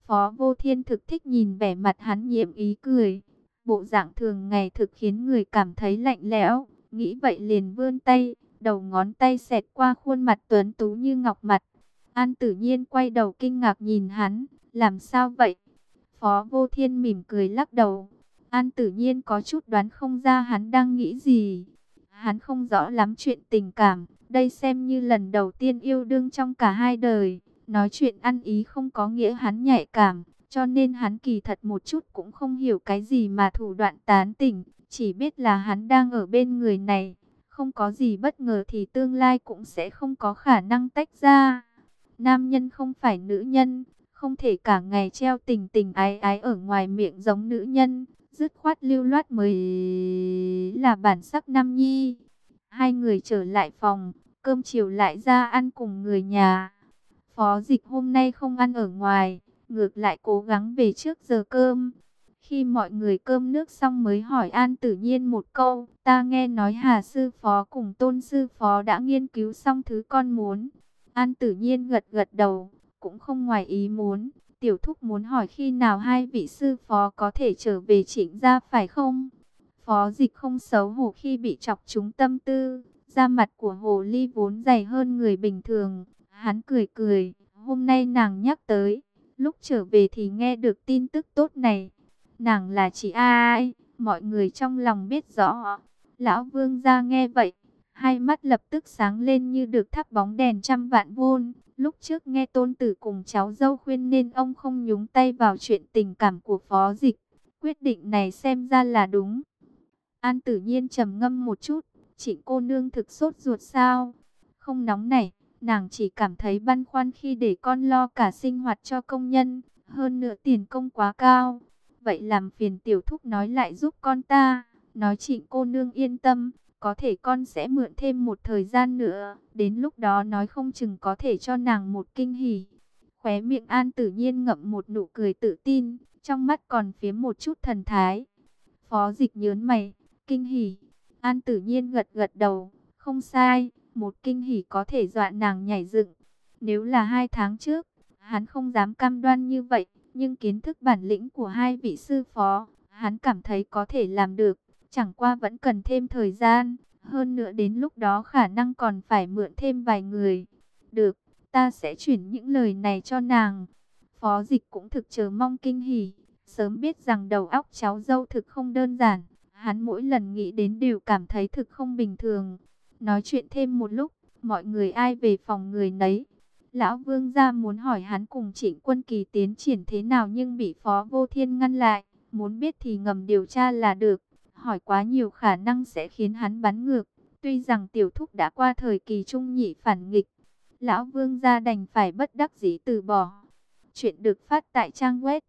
Phó Vô Thiên thực thích nhìn vẻ mặt hắn nhiễm ý cười. Bộ dạng thường ngày thực khiến người cảm thấy lạnh lẽo. Nghĩ vậy liền vươn tay, đầu ngón tay xẹt qua khuôn mặt tuấn tú như ngọc mặt. An Tử Nhiên quay đầu kinh ngạc nhìn hắn. Làm sao vậy? Phó Vô Thiên mỉm cười lắc đầu. An Tử Nhiên có chút đoán không ra hắn đang nghĩ gì. Hắn không rõ lắm chuyện tình cảm. Đây xem như lần đầu tiên yêu đương trong cả hai đời. Nói chuyện ăn ý không có nghĩa hắn nhạy cảm. Cho nên hắn kỳ thật một chút cũng không hiểu cái gì mà thủ đoạn tán tỉnh. Chỉ biết là hắn đang ở bên người này. Không có gì bất ngờ thì tương lai cũng sẽ không có khả năng tách ra. Nam nhân không phải nữ nhân. Không thể cả ngày treo tình tình ái ái ở ngoài miệng giống nữ nhân. Dứt khoát lưu loát mới là bản sắc nam nhi. Hai người trở lại phòng. Cơm chiều lại ra ăn cùng người nhà. Phó Dịch hôm nay không ăn ở ngoài. Ngược lại cố gắng về trước giờ cơm. Khi mọi người cơm nước xong mới hỏi An Tử Nhiên một câu. Ta nghe nói Hà sư phó cùng Tôn sư phó đã nghiên cứu xong thứ con muốn. An Tử Nhiên gật gật đầu. Cũng không ngoài ý muốn. Tiểu thúc muốn hỏi khi nào hai vị sư phó có thể trở về Trịnh gia phải không? Phó Dịch không xấu hổ khi bị chọc trúng tâm tư. Da mặt của hồ ly vốn dày hơn người bình thường. Hắn cười cười. Hôm nay nàng nhắc tới. Lúc trở về thì nghe được tin tức tốt này. Nàng là chị ai? Mọi người trong lòng biết rõ. Lão Vương gia nghe vậy. Hai mắt lập tức sáng lên như được thắp bóng đèn trăm vạn vôn. Lúc trước nghe tôn tử cùng cháu dâu khuyên nên ông không nhúng tay vào chuyện tình cảm của Phó Dịch. Quyết định này xem ra là đúng. An Tử Nhiên trầm ngâm một chút. Trịnh cô nương thực sốt ruột sao? Không nóng nảy. Nàng chỉ cảm thấy băn khoăn khi để con lo cả sinh hoạt cho công nhân. Hơn nữa tiền công quá cao. Vậy làm phiền tiểu thúc nói lại giúp con ta. Nói Trịnh cô nương yên tâm. Có thể con sẽ mượn thêm một thời gian nữa. Đến lúc đó nói không chừng có thể cho nàng một kinh hỉ. Khóe miệng An Tử Nhiên ngậm một nụ cười tự tin. Trong mắt còn phiếm một chút thần thái. Phó Dịch nhớn mày. Kinh hỉ. An Tử Nhiên gật gật đầu. Không sai. Một kinh hỉ có thể dọa nàng nhảy dựng. Nếu là 2 tháng trước. Hắn không dám cam đoan như vậy. Nhưng kiến thức bản lĩnh của hai vị sư phó. Hắn cảm thấy có thể làm được. Chẳng qua vẫn cần thêm thời gian. Hơn nữa đến lúc đó khả năng còn phải mượn thêm vài người. Được, ta sẽ chuyển những lời này cho nàng. Phó Dịch cũng thực chờ mong kinh hỉ. Sớm biết rằng đầu óc cháu dâu thực không đơn giản. Hắn mỗi lần nghĩ đến đều cảm thấy thực không bình thường. Nói chuyện thêm một lúc, mọi người ai về phòng người nấy. Lão Vương gia muốn hỏi hắn cùng Trịnh Quân Kỳ tiến triển thế nào nhưng bị Phó Vô Thiên ngăn lại. Muốn biết thì ngầm điều tra là được. Hỏi quá nhiều khả năng sẽ khiến hắn bắn ngược. Tuy rằng tiểu thúc đã qua thời kỳ trung nhị phản nghịch. Lão Vương gia đành phải bất đắc dĩ từ bỏ. Chuyện được phát tại trang web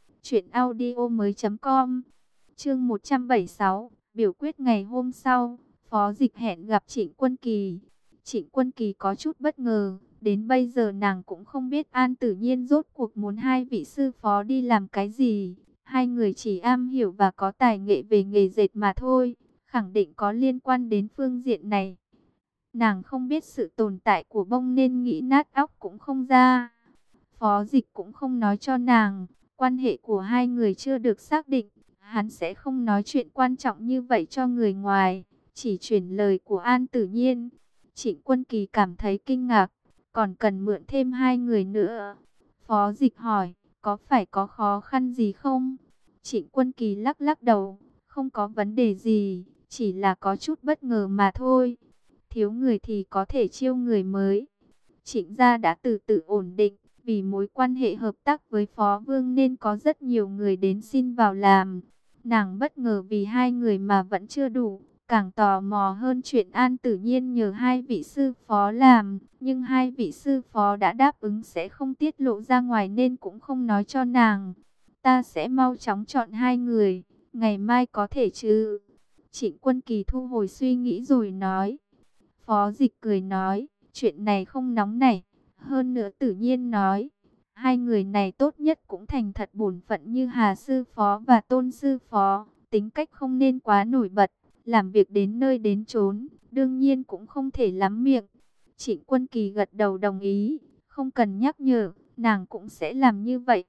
truyệnaudiomoi.com. Chương 176, biểu quyết ngày hôm sau, Phó Dịch hẹn gặp Trịnh Quân Kỳ. Trịnh Quân Kỳ có chút bất ngờ, đến bây giờ nàng cũng không biết An Tử Nhiên rốt cuộc muốn hai vị sư phó đi làm cái gì. Hai người chỉ am hiểu và có tài nghệ về nghề dệt mà thôi, khẳng định có liên quan đến phương diện này. Nàng không biết sự tồn tại của bông nên nghĩ nát óc cũng không ra. Phó Dịch cũng không nói cho nàng, quan hệ của hai người chưa được xác định. Hắn sẽ không nói chuyện quan trọng như vậy cho người ngoài, chỉ chuyển lời của An Tử Nhiên. Trịnh Quân Kỳ cảm thấy kinh ngạc, còn cần mượn thêm 2 người nữa. Phó Dịch hỏi, có phải có khó khăn gì không? Trịnh Quân Kỳ lắc lắc đầu, không có vấn đề gì, chỉ là có chút bất ngờ mà thôi. Thiếu người thì có thể chiêu người mới. Trịnh gia đã từ từ ổn định, vì mối quan hệ hợp tác với Phó Vương nên có rất nhiều người đến xin vào làm. Nàng bất ngờ vì 2 người mà vẫn chưa đủ, càng tò mò hơn chuyện An Tử Nhiên nhờ 2 vị sư phó làm. Nhưng 2 vị sư phó đã đáp ứng sẽ không tiết lộ ra ngoài nên cũng không nói cho nàng. Ta sẽ mau chóng chọn 2 người, ngày mai có thể chứ? Trịnh Quân Kỳ thu hồi suy nghĩ rồi nói. Phó Dịch cười nói, chuyện này không nóng nảy. Hơn nữa Tử Nhiên nói, 2 người này tốt nhất cũng thành thật bổn phận như Hà sư phó và Tôn sư phó. Tính cách không nên quá nổi bật, làm việc đến nơi đến chốn, đương nhiên cũng không thể lắm miệng. Trịnh Quân Kỳ gật đầu đồng ý, không cần nhắc nhở, nàng cũng sẽ làm như vậy.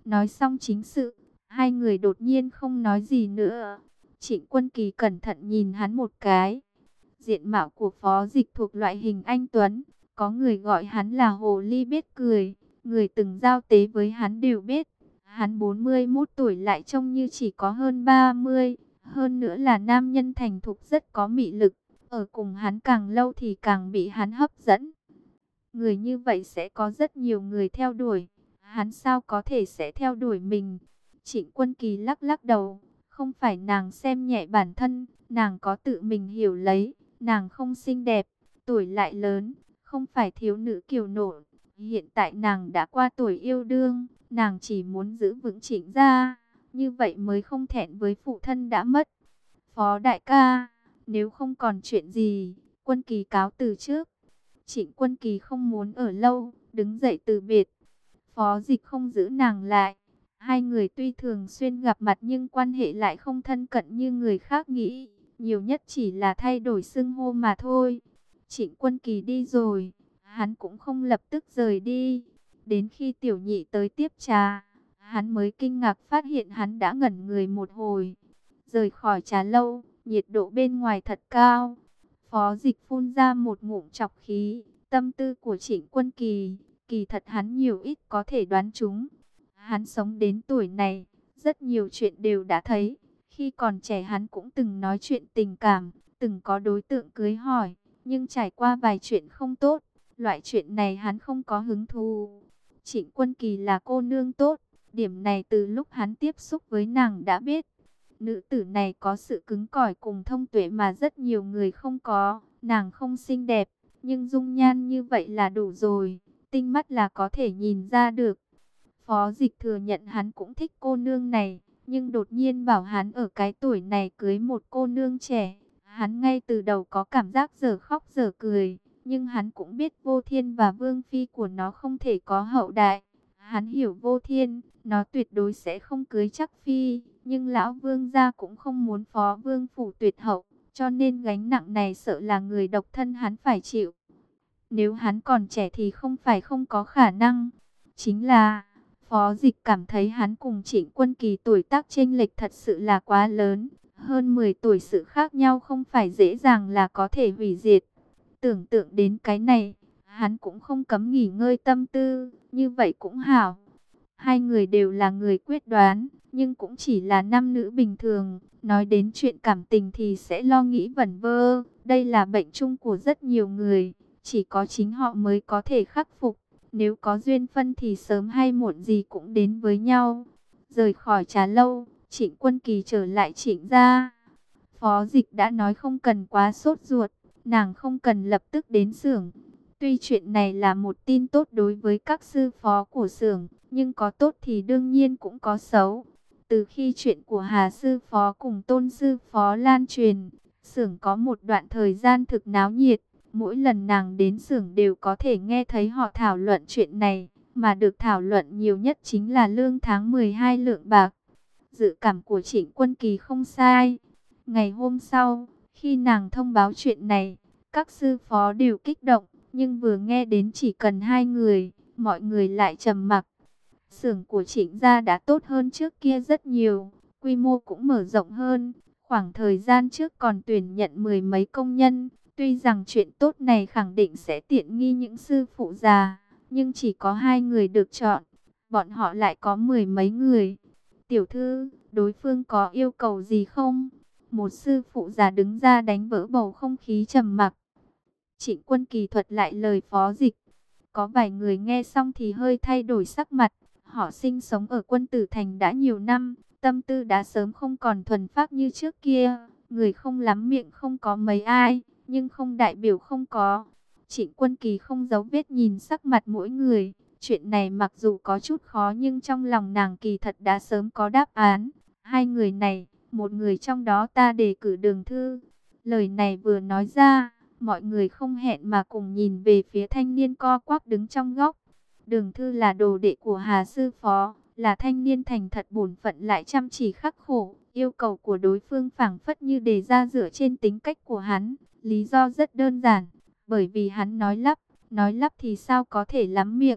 Nói xong chính sự, hai người đột nhiên không nói gì nữa. Trịnh Quân Kỳ cẩn thận nhìn hắn một cái. Diện mạo của Phó Dịch thuộc loại hình anh tuấn, có người gọi hắn là hồ ly biết cười, người từng giao tế với hắn đều biết. Hắn 41 tuổi lại trông như chỉ có hơn 30, hơn nữa là nam nhân thành thục rất có mị lực, ở cùng hắn càng lâu thì càng bị hắn hấp dẫn. Người như vậy sẽ có rất nhiều người theo đuổi, hắn sao có thể sẽ theo đuổi mình? Trịnh Quân Kỳ lắc lắc đầu, không phải nàng xem nhẹ bản thân, nàng có tự mình hiểu lấy, nàng không xinh đẹp, tuổi lại lớn, không phải thiếu nữ kiều nộ. Hiện tại nàng đã qua tuổi yêu đương, nàng chỉ muốn giữ vững Trịnh gia, như vậy mới không thẹn với phụ thân đã mất. Phó đại ca, nếu không còn chuyện gì, Quân Kỳ cáo từ trước. Trịnh Quân Kỳ không muốn ở lâu, đứng dậy từ biệt. Phó Dịch không giữ nàng lại. Hai người tuy thường xuyên gặp mặt nhưng quan hệ lại không thân cận như người khác nghĩ. Nhiều nhất chỉ là thay đổi xưng hô mà thôi. Trịnh Quân Kỳ đi rồi, hắn cũng không lập tức rời đi. Đến khi Tiểu Nhị tới tiếp trà, hắn mới kinh ngạc phát hiện hắn đã ngẩn người một hồi. Rời khỏi trà lâu, nhiệt độ bên ngoài thật cao. Phó Dịch phun ra một ngụm trọc khí. Tâm tư của Trịnh Quân Kỳ, kỳ thật hắn nhiều ít có thể đoán chúng. Hắn sống đến tuổi này, rất nhiều chuyện đều đã thấy. Khi còn trẻ hắn cũng từng nói chuyện tình cảm, từng có đối tượng cưới hỏi, nhưng trải qua vài chuyện không tốt, loại chuyện này hắn không có hứng thú. Trịnh Quân Kỳ là cô nương tốt, điểm này từ lúc hắn tiếp xúc với nàng đã biết. Nữ tử này có sự cứng cỏi cùng thông tuệ mà rất nhiều người không có. Nàng không xinh đẹp, nhưng dung nhan như vậy là đủ rồi, tinh mắt là có thể nhìn ra được. Phó Dịch thừa nhận hắn cũng thích cô nương này, nhưng đột nhiên bảo hắn ở cái tuổi này cưới một cô nương trẻ. Hắn ngay từ đầu có cảm giác dở khóc dở cười, nhưng hắn cũng biết Vô Thiên và Vương Phi của nó không thể có hậu đại. Hắn hiểu Vô Thiên, nó tuyệt đối sẽ không cưới chắc Phi, nhưng Lão Vương gia cũng không muốn Phó Vương phủ tuyệt hậu, cho nên gánh nặng này sợ là người độc thân hắn phải chịu. Nếu hắn còn trẻ thì không phải không có khả năng. Chính là, Phó Dịch cảm thấy hắn cùng Trịnh Quân Kỳ tuổi tác chênh lệch thật sự là quá lớn. Hơn 10 tuổi sự khác nhau không phải dễ dàng là có thể hủy diệt. Tưởng tượng đến cái này, hắn cũng không cấm nghỉ ngơi tâm tư, như vậy cũng hảo. Hai người đều là người quyết đoán, nhưng cũng chỉ là nam nữ bình thường. Nói đến chuyện cảm tình thì sẽ lo nghĩ vẩn vơ. Đây là bệnh chung của rất nhiều người, chỉ có chính họ mới có thể khắc phục. Nếu có duyên phân thì sớm hay muộn gì cũng đến với nhau. Rời khỏi trà lâu, Trịnh Quân Kỳ trở lại Trịnh gia. Phó Dịch đã nói không cần quá sốt ruột, nàng không cần lập tức đến xưởng. Tuy chuyện này là một tin tốt đối với các sư phó của xưởng, nhưng có tốt thì đương nhiên cũng có xấu. Từ khi chuyện của Hà sư phó cùng Tôn sư phó lan truyền, xưởng có một đoạn thời gian thực náo nhiệt. Mỗi lần nàng đến xưởng đều có thể nghe thấy họ thảo luận chuyện này, mà được thảo luận nhiều nhất chính là lương tháng 12 lượng bạc. Dự cảm của Trịnh Quân Kỳ không sai. Ngày hôm sau, khi nàng thông báo chuyện này, các sư phó đều kích động, nhưng vừa nghe đến chỉ cần hai người, mọi người lại trầm mặc. Xưởng của Trịnh gia đã tốt hơn trước kia rất nhiều, quy mô cũng mở rộng hơn. Khoảng thời gian trước còn tuyển nhận 10 mấy công nhân. Tuy rằng chuyện tốt này khẳng định sẽ tiện nghi những sư phụ già, nhưng chỉ có 2 người được chọn, bọn họ lại có 10 mấy người. Tiểu thư, đối phương có yêu cầu gì không? Một sư phụ già đứng ra đánh vỡ bầu không khí trầm mặc. Trịnh Quân Kỳ thuật lại lời Phó Dịch. Có vài người nghe xong thì hơi thay đổi sắc mặt. Họ sinh sống ở Quân Tử Thành đã nhiều năm, tâm tư đã sớm không còn thuần phác như trước kia. Người không lắm miệng không có mấy ai, nhưng không đại biểu không có. Trịnh Quân Kỳ không giấu vết nhìn sắc mặt mỗi người. Chuyện này mặc dù có chút khó nhưng trong lòng nàng kỳ thật đã sớm có đáp án. Hai người này, một người trong đó ta đề cử Đường Thư. Lời này vừa nói ra, mọi người không hẹn mà cùng nhìn về phía thanh niên co quắp đứng trong góc. Đường Thư là đồ đệ của Hà sư phó, là thanh niên thành thật bổn phận lại chăm chỉ khắc khổ. Yêu cầu của đối phương phảng phất như đề ra dựa trên tính cách của hắn. Lý do rất đơn giản, bởi vì hắn nói lắp thì sao có thể lắm miệng.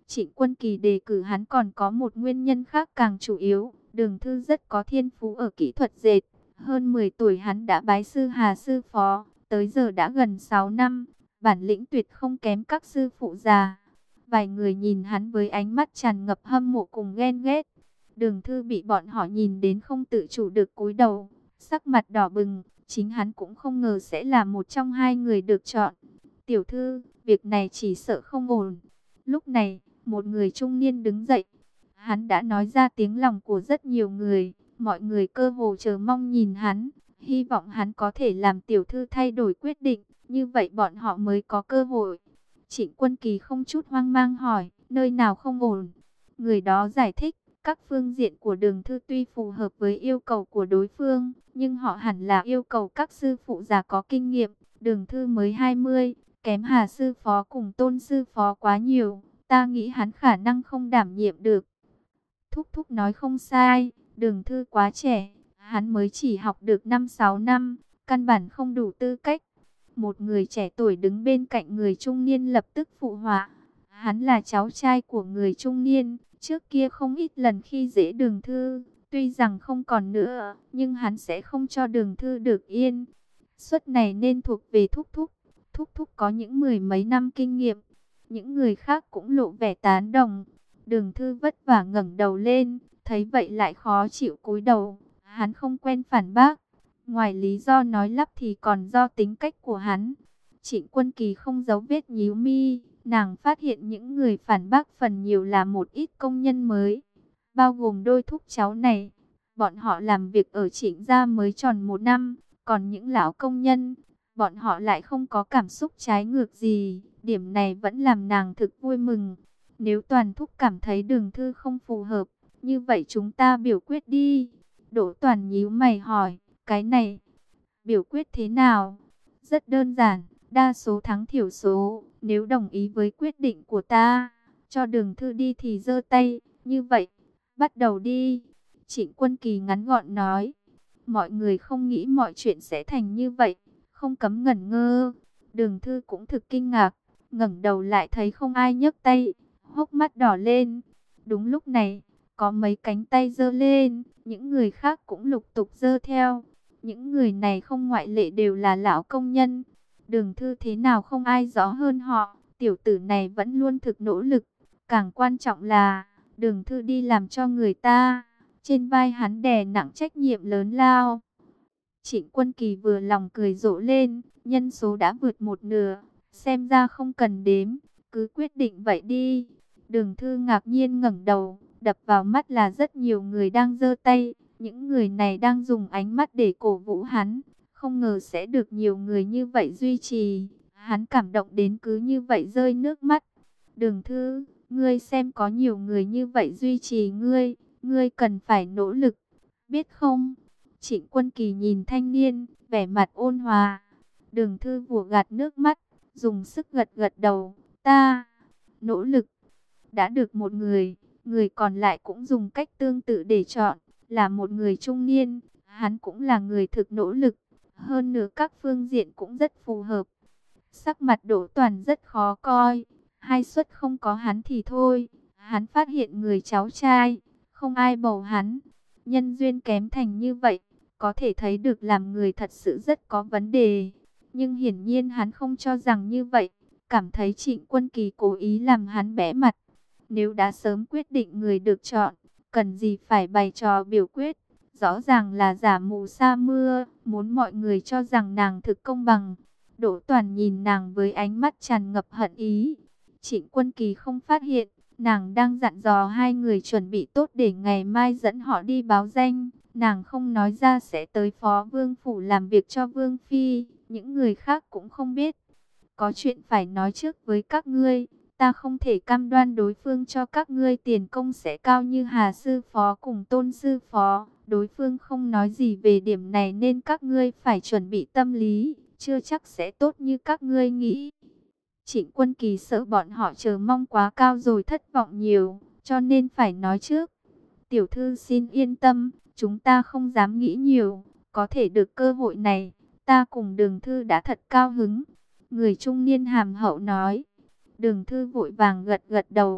Trịnh Quân Kỳ đề cử hắn còn có một nguyên nhân khác càng chủ yếu. Đường Thư rất có thiên phú ở kỹ thuật dệt. Hơn 10 tuổi hắn đã bái sư Hà sư phó, tới giờ đã gần 6 năm. Bản lĩnh tuyệt không kém các sư phụ già. Vài người nhìn hắn với ánh mắt tràn ngập hâm mộ cùng ghen ghét. Đường Thư bị bọn họ nhìn đến không tự chủ được cúi đầu, sắc mặt đỏ bừng. Chính hắn cũng không ngờ sẽ là một trong hai người được chọn. Tiểu thư, việc này chỉ sợ không ổn. Lúc này, một người trung niên đứng dậy. Hắn đã nói ra tiếng lòng của rất nhiều người. Mọi người cơ hồ chờ mong nhìn hắn. Hy vọng hắn có thể làm tiểu thư thay đổi quyết định. Như vậy bọn họ mới có cơ hội. Trịnh Quân Kỳ không chút hoang mang hỏi, nơi nào không ổn? Người đó giải thích, các phương diện của Đường Thư tuy phù hợp với yêu cầu của đối phương, nhưng họ hẳn là yêu cầu các sư phụ già có kinh nghiệm. Đường Thư mới 20, kém Hà sư phó cùng Tôn sư phó quá nhiều. Ta nghĩ hắn khả năng không đảm nhiệm được. Thúc thúc nói không sai, Đường Thư quá trẻ, hắn mới chỉ học được 5-6 năm, căn bản không đủ tư cách. Một người trẻ tuổi đứng bên cạnh người trung niên lập tức phụ họa. Hắn là cháu trai của người trung niên, trước kia không ít lần khi dễ Đường Thư, tuy rằng không còn nữa, nhưng hắn sẽ không cho Đường Thư được yên. Suất này nên thuộc về thúc thúc. Thúc thúc có những 10 mấy năm kinh nghiệm. Những người khác cũng lộ vẻ tán đồng. Đường Thư vất vả ngẩng đầu lên, thấy vậy lại khó chịu cúi đầu. Hắn không quen phản bác. Ngoài lý do nói lắp thì còn do tính cách của hắn. Trịnh Quân Kỳ không giấu vết nhíu mi. Nàng phát hiện những người phản bác phần nhiều là một ít công nhân mới, bao gồm đôi thúc cháu này. Bọn họ làm việc ở Trịnh gia mới tròn 1 năm. Còn những lão công nhân, bọn họ lại không có cảm xúc trái ngược gì. Điểm này vẫn làm nàng thực vui mừng. Nếu toàn thúc cảm thấy Đường Thư không phù hợp, như vậy chúng ta biểu quyết đi. Đỗ Toàn nhíu mày hỏi, cái này, biểu quyết thế nào? Rất đơn giản, đa số thắng thiểu số. Nếu đồng ý với quyết định của ta, cho Đường Thư đi thì giơ tay. Như vậy, bắt đầu đi. Trịnh Quân Kỳ ngắn gọn nói. Mọi người không nghĩ mọi chuyện sẽ thành như vậy, không cấm ngẩn ngơ. Đường Thư cũng thực kinh ngạc, ngẩng đầu lại thấy không ai nhấc tay, hốc mắt đỏ lên. Đúng lúc này, có mấy cánh tay giơ lên, những người khác cũng lục tục giơ theo. Những người này không ngoại lệ đều là lão công nhân. Đường Thư thế nào không ai rõ hơn họ, tiểu tử này vẫn luôn thực nỗ lực. Càng quan trọng là, Đường Thư đi làm cho người ta. Trên vai hắn đè nặng trách nhiệm lớn lao. Trịnh Quân Kỳ vừa lòng cười rộ lên, nhân số đã vượt 1/2, xem ra không cần đếm, cứ quyết định vậy đi. Đường Thư ngạc nhiên ngẩng đầu, đập vào mắt là rất nhiều người đang giơ tay, những người này đang dùng ánh mắt để cổ vũ hắn, không ngờ sẽ được nhiều người như vậy duy trì. Hắn cảm động đến cứ như vậy rơi nước mắt. Đường Thư, ngươi xem có nhiều người như vậy duy trì ngươi. Ngươi cần phải nỗ lực, biết không? Trịnh Quân Kỳ nhìn thanh niên, vẻ mặt ôn hòa. Đường Thư vùa gạt nước mắt, dùng sức gật gật đầu. Ta, nỗ lực. Đã được một người, người còn lại cũng dùng cách tương tự để chọn. Là một người trung niên, hắn cũng là người thực nỗ lực. Hơn nữa các phương diện cũng rất phù hợp. Sắc mặt Đỗ Toàn rất khó coi. Hai suất không có hắn thì thôi. Hắn phát hiện người cháu trai, không ai bầu hắn. Nhân duyên kém thành như vậy, có thể thấy được làm người thật sự rất có vấn đề. Nhưng hiển nhiên hắn không cho rằng như vậy, cảm thấy Trịnh Quân Kỳ cố ý làm hắn bẽ mặt. Nếu đã sớm quyết định người được chọn, cần gì phải bày trò biểu quyết. Rõ ràng là giả mù sa mưa, muốn mọi người cho rằng nàng thực công bằng. Đỗ Toàn nhìn nàng với ánh mắt tràn ngập hận ý. Trịnh Quân Kỳ không phát hiện, nàng đang dặn dò hai người chuẩn bị tốt để ngày mai dẫn họ đi báo danh. Nàng không nói ra sẽ tới Phó Vương Phủ làm việc cho Vương Phi. Những người khác cũng không biết. Có chuyện phải nói trước với các ngươi. Ta không thể cam đoan đối phương cho các ngươi tiền công sẽ cao như Hà Sư Phó cùng Tôn Sư Phó. Đối phương không nói gì về điểm này nên các ngươi phải chuẩn bị tâm lý. Chưa chắc sẽ tốt như các ngươi nghĩ. Trịnh Quân Kỳ sợ bọn họ chờ mong quá cao rồi thất vọng nhiều, cho nên phải nói trước. Tiểu thư xin yên tâm, chúng ta không dám nghĩ nhiều, có thể được cơ hội này, ta cùng Đường Thư đã thật cao hứng. Người trung niên hàm hậu nói. Đường Thư vội vàng gật gật đầu,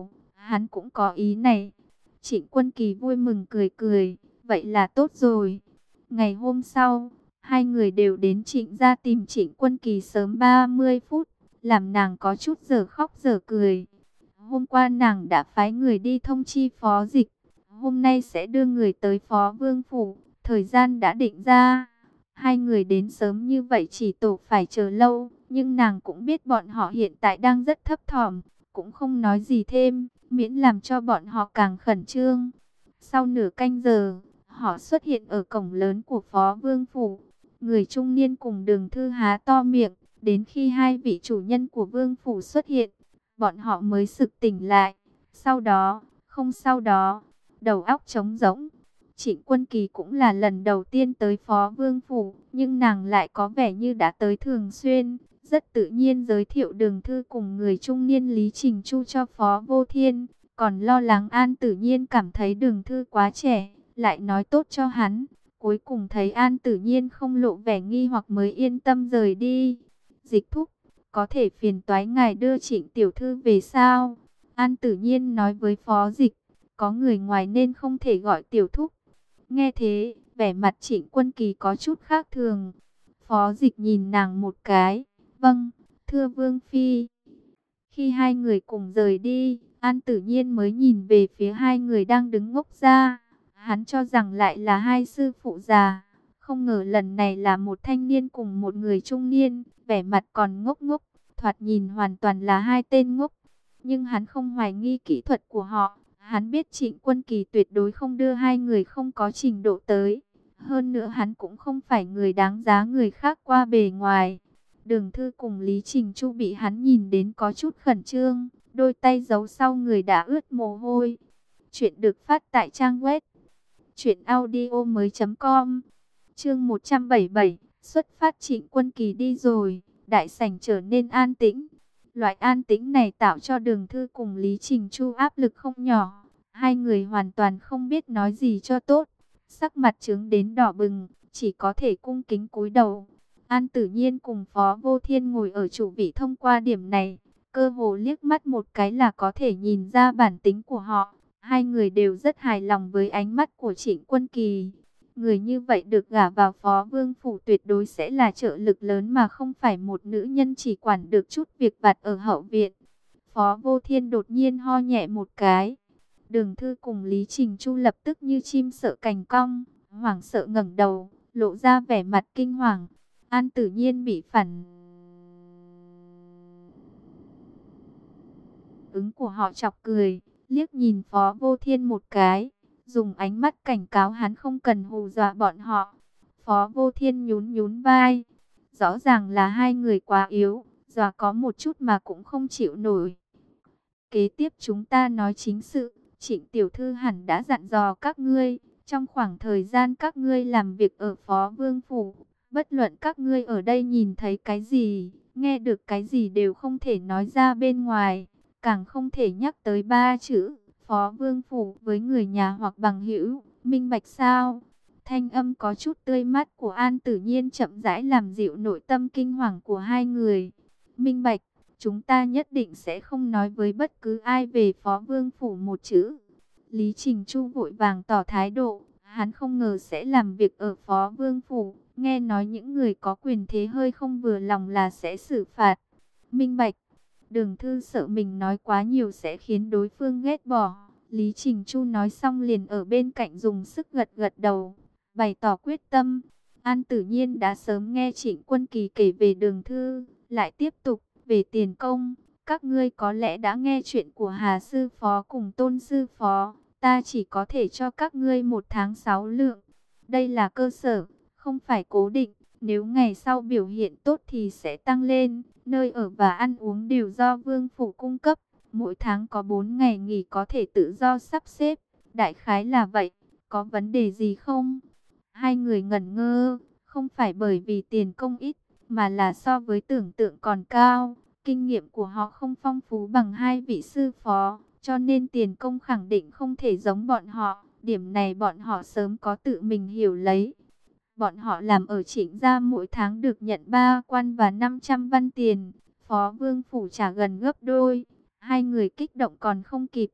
hắn cũng có ý này. Trịnh Quân Kỳ vui mừng cười cười, vậy là tốt rồi. Ngày hôm sau, hai người đều đến Trịnh gia tìm Trịnh Quân Kỳ sớm 30 phút, làm nàng có chút giờ khóc giờ cười. Hôm qua nàng đã phái người đi thông chi Phó Dịch, hôm nay sẽ đưa người tới Phó Vương phủ, thời gian đã định ra. Hai người đến sớm như vậy chỉ tổ phải chờ lâu, nhưng nàng cũng biết bọn họ hiện tại đang rất thấp thỏm, cũng không nói gì thêm, miễn làm cho bọn họ càng khẩn trương. Sau nửa canh giờ, họ xuất hiện ở cổng lớn của Phó Vương phủ. Người trung niên cùng Đường Thư há to miệng, đến khi hai vị chủ nhân của Vương phủ xuất hiện, bọn họ mới sực tỉnh lại. Sau đó, đầu óc trống rỗng. Trịnh Quân Kỳ cũng là lần đầu tiên tới Phó Vương phủ, nhưng nàng lại có vẻ như đã tới thường xuyên, rất tự nhiên giới thiệu Đường Thư cùng người trung niên Lý Trình Chu cho Phó Vô Thiên, còn lo lắng An Tử Nhiên cảm thấy Đường Thư quá trẻ, lại nói tốt cho hắn. Cuối cùng thấy An Tử Nhiên không lộ vẻ nghi hoặc mới yên tâm rời đi. Dịch thúc, có thể phiền toái ngài đưa Trịnh tiểu thư về sao? An Tử Nhiên nói với Phó Dịch, có người ngoài nên không thể gọi tiểu thúc. Nghe thế, vẻ mặt Trịnh Quân Kỳ có chút khác thường. Phó Dịch nhìn nàng một cái, vâng, thưa Vương Phi. Khi hai người cùng rời đi, An Tử Nhiên mới nhìn về phía hai người đang đứng ngốc ra. Hắn cho rằng lại là hai sư phụ già, không ngờ lần này là một thanh niên cùng một người trung niên, vẻ mặt còn ngốc ngốc, thoạt nhìn hoàn toàn là hai tên ngốc. Nhưng hắn không hoài nghi kỹ thuật của họ, hắn biết Trịnh Quân Kỳ tuyệt đối không đưa hai người không có trình độ tới. Hơn nữa hắn cũng không phải người đáng giá người khác qua bề ngoài. Đường Thư cùng Lý Trình Chu bị hắn nhìn đến có chút khẩn trương, đôi tay giấu sau người đã ướt mồ hôi. Chuyện được phát tại trang web truyệnaudiomoi.com. Chương 177, xuất phát. Trịnh Quân Kỳ đi rồi, đại sảnh trở nên an tĩnh. Loại an tĩnh này tạo cho Đường Thư cùng Lý Trình Chu áp lực không nhỏ. Hai người hoàn toàn không biết nói gì cho tốt, sắc mặt trướng đến đỏ bừng, chỉ có thể cung kính cúi đầu. An Tử Nhiên cùng Phó Vô Thiên ngồi ở chủ vị, thông qua điểm này, cơ hồ liếc mắt một cái là có thể nhìn ra bản tính của họ. Hai người đều rất hài lòng với ánh mắt của Trịnh Quân Kỳ. Người như vậy được gả vào Phó Vương phủ tuyệt đối sẽ là trợ lực lớn mà không phải một nữ nhân chỉ quản được chút việc vặt ở hậu viện. Phó Vô Thiên đột nhiên ho nhẹ một cái. Đường Thư cùng Lý Trình Chu lập tức như chim sợ cành cong, hoảng sợ ngẩng đầu, lộ ra vẻ mặt kinh hoàng. An Tử Nhiên bị phản ứng của họ chọc cười, liếc nhìn Phó Vô Thiên một cái, dùng ánh mắt cảnh cáo hắn không cần hù dọa bọn họ. Phó Vô Thiên nhún nhún vai, rõ ràng là hai người quá yếu, dọa có một chút mà cũng không chịu nổi. Kế tiếp chúng ta nói chính sự. Trịnh tiểu thư hẳn đã dặn dò các ngươi, trong khoảng thời gian các ngươi làm việc ở Phó Vương phủ, bất luận các ngươi ở đây nhìn thấy cái gì, nghe được cái gì đều không thể nói ra bên ngoài, càng không thể nhắc tới ba chữ Phó Vương phủ với người nhà hoặc bằng hữu, minh bạch sao? Thanh âm có chút tươi mát của An Tử Nhiên chậm rãi làm dịu nội tâm kinh hoàng của hai người. Minh bạch. Chúng ta nhất định sẽ không nói với bất cứ ai về Phó Vương phủ một chữ. Lý Trình Chu vội vàng tỏ thái độ, hắn không ngờ sẽ làm việc ở Phó Vương phủ, nghe nói những người có quyền thế hơi không vừa lòng là sẽ xử phạt. Minh bạch. Đường Thư sợ mình nói quá nhiều sẽ khiến đối phương ghét bỏ. Lý Trình Chu nói xong liền ở bên cạnh dùng sức gật gật đầu, bày tỏ quyết tâm. An Tử Nhiên đã sớm nghe Trịnh Quân Kỳ kể về Đường Thư, lại tiếp tục. Về tiền công, các ngươi có lẽ đã nghe chuyện của Hà sư phó cùng Tôn sư phó, ta chỉ có thể cho các ngươi 1 tháng 6 lượng. Đây là cơ sở, không phải cố định, nếu ngày sau biểu hiện tốt thì sẽ tăng lên. Nơi ở và ăn uống đều do Vương phủ cung cấp, mỗi tháng có 4 ngày nghỉ có thể tự do sắp xếp, đại khái là vậy, có vấn đề gì không? Hai người ngẩn ngơ, không phải bởi vì tiền công ít, mà là so với tưởng tượng còn cao. Kinh nghiệm của họ không phong phú bằng hai vị sư phó, cho nên tiền công khẳng định không thể giống bọn họ. Điểm này bọn họ sớm có tự mình hiểu lấy. Bọn họ làm ở Trịnh gia mỗi tháng được nhận 3 quan và 500 văn tiền, Phó Vương phủ trả gần gấp đôi. Hai người kích động còn không kịp,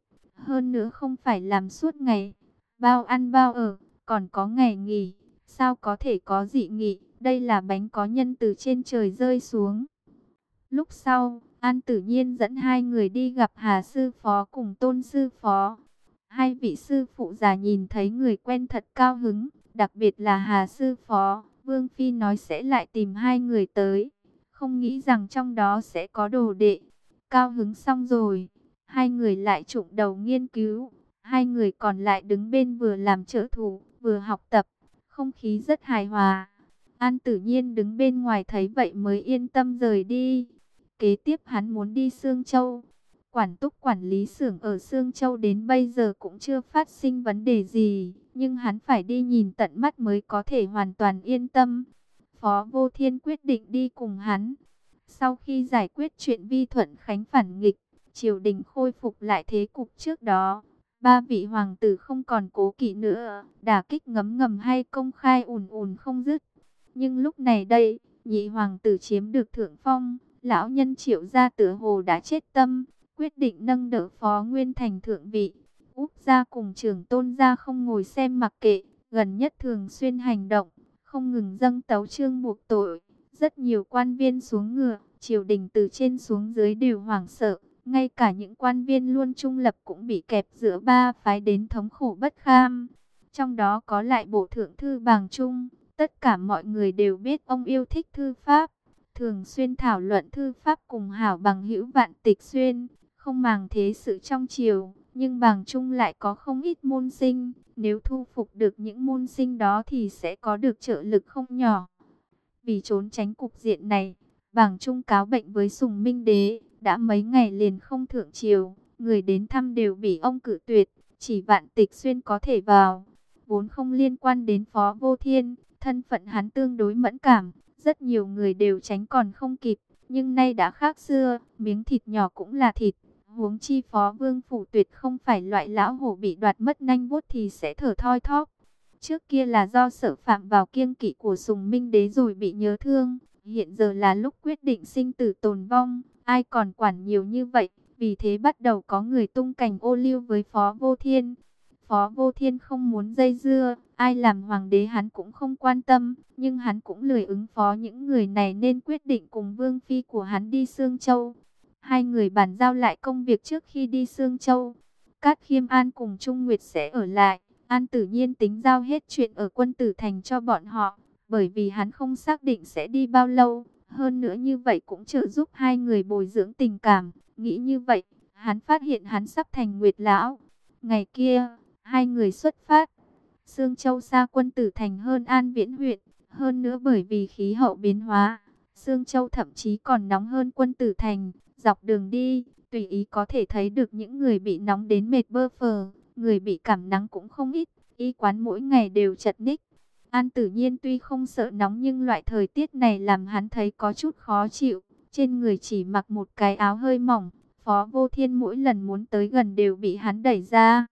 Hơn nữa không phải làm suốt ngày, bao ăn bao ở, còn có ngày nghỉ. Sao có thể có dị nghị, đây là bánh có nhân từ trên trời rơi xuống. Lúc sau, An Tử Nhiên dẫn hai người đi gặp Hà Sư Phó cùng Tôn Sư Phó. Hai vị sư phụ già nhìn thấy người quen thật cao hứng, đặc biệt là Hà Sư Phó. Vương Phi nói sẽ lại tìm hai người tới, không nghĩ rằng trong đó sẽ có đồ đệ. Cao hứng xong rồi, hai người lại trụng đầu nghiên cứu. Hai người còn lại đứng bên vừa làm trợ thủ, vừa học tập, không khí rất hài hòa. An Tử Nhiên đứng bên ngoài thấy vậy mới yên tâm rời đi. Kế tiếp hắn muốn đi Sương Châu. Quản túc quản lý xưởng ở Sương Châu đến bây giờ cũng chưa phát sinh vấn đề gì, nhưng hắn phải đi nhìn tận mắt mới có thể hoàn toàn yên tâm. Phó Vô Thiên quyết định đi cùng hắn. Sau khi giải quyết chuyện Vi Thuận Khánh phản nghịch, triều đình khôi phục lại thế cục trước đó. Ba vị hoàng tử không còn cố kỵ nữa, đả kích ngấm ngầm hay công khai ùn ùn không dứt. Nhưng lúc này đây, nhị hoàng tử chiếm được thượng phong, lão nhân Triệu gia tựa hồ đã chết tâm, quyết định nâng đỡ Phó Nguyên Thành thượng vị. Úc gia cùng Trưởng Tôn gia không ngồi xem mặc kệ, gần nhất thường xuyên hành động, không ngừng dâng tấu chương buộc tội. Rất nhiều quan viên xuống ngựa, triều đình từ trên xuống dưới đều hoảng sợ, ngay cả những quan viên luôn trung lập cũng bị kẹp giữa ba phái đến thống khổ bất kham. Trong đó có lại bộ thượng thư Bàng Trung. Tất cả mọi người đều biết ông yêu thích thư pháp, thường xuyên thảo luận thư pháp cùng hảo bằng hữu Vạn Tịch Xuyên, không màng thế sự trong triều, nhưng Bàng Trung lại có không ít môn sinh, nếu thu phục được những môn sinh đó thì sẽ có được trợ lực không nhỏ. Vì trốn tránh cục diện này, Bàng Trung cáo bệnh với Sùng Minh Đế, đã mấy ngày liền không thượng triều, người đến thăm đều bị ông cự tuyệt, chỉ Vạn Tịch Xuyên có thể vào. Vốn không liên quan đến Phó Vô Thiên, thân phận hắn tương đối mẫn cảm, rất nhiều người đều tránh còn không kịp, nhưng nay đã khác xưa, miếng thịt nhỏ cũng là thịt. Huống chi Phó Vương Phủ Tuyệt không phải loại lão hổ bị đoạt mất nanh vuốt thì sẽ thở thoi thóp. Trước kia là do sợ phạm vào kiêng kỵ của Sùng Minh Đế rồi bị nhớ thương, hiện giờ là lúc quyết định sinh tử tồn vong, ai còn quản nhiều như vậy, vì thế bắt đầu có người tung cành ô liu với Phó Vô Thiên. Phó Vô Thiên không muốn dây dưa, ai làm hoàng đế hắn cũng không quan tâm, nhưng hắn cũng lười ứng phó những người này nên quyết định cùng vương phi của hắn đi Sương Châu. Hai người bàn giao lại công việc trước khi đi Sương Châu. Cát Khiêm An cùng Trung Nguyệt sẽ ở lại, An Tử Nhiên tính giao hết chuyện ở Quân Tử Thành cho bọn họ, bởi vì hắn không xác định sẽ đi bao lâu. Hơn nữa như vậy cũng trợ giúp hai người bồi dưỡng tình cảm. Nghĩ như vậy, hắn phát hiện hắn sắp thành Nguyệt Lão. Ngày kia, hai người xuất phát. Sương Châu xa Quân Tử Thành hơn An Viễn huyện. Hơn nữa bởi vì khí hậu biến hóa, Sương Châu thậm chí còn nóng hơn Quân Tử Thành. Dọc đường đi, tùy ý có thể thấy được những người bị nóng đến mệt bơ phờ. Người bị cảm nắng cũng không ít. Y quán mỗi ngày đều chật ních. An Tử Nhiên tuy không sợ nóng nhưng loại thời tiết này làm hắn thấy có chút khó chịu. Trên người chỉ mặc một cái áo hơi mỏng. Phó Vô Thiên mỗi lần muốn tới gần đều bị hắn đẩy ra.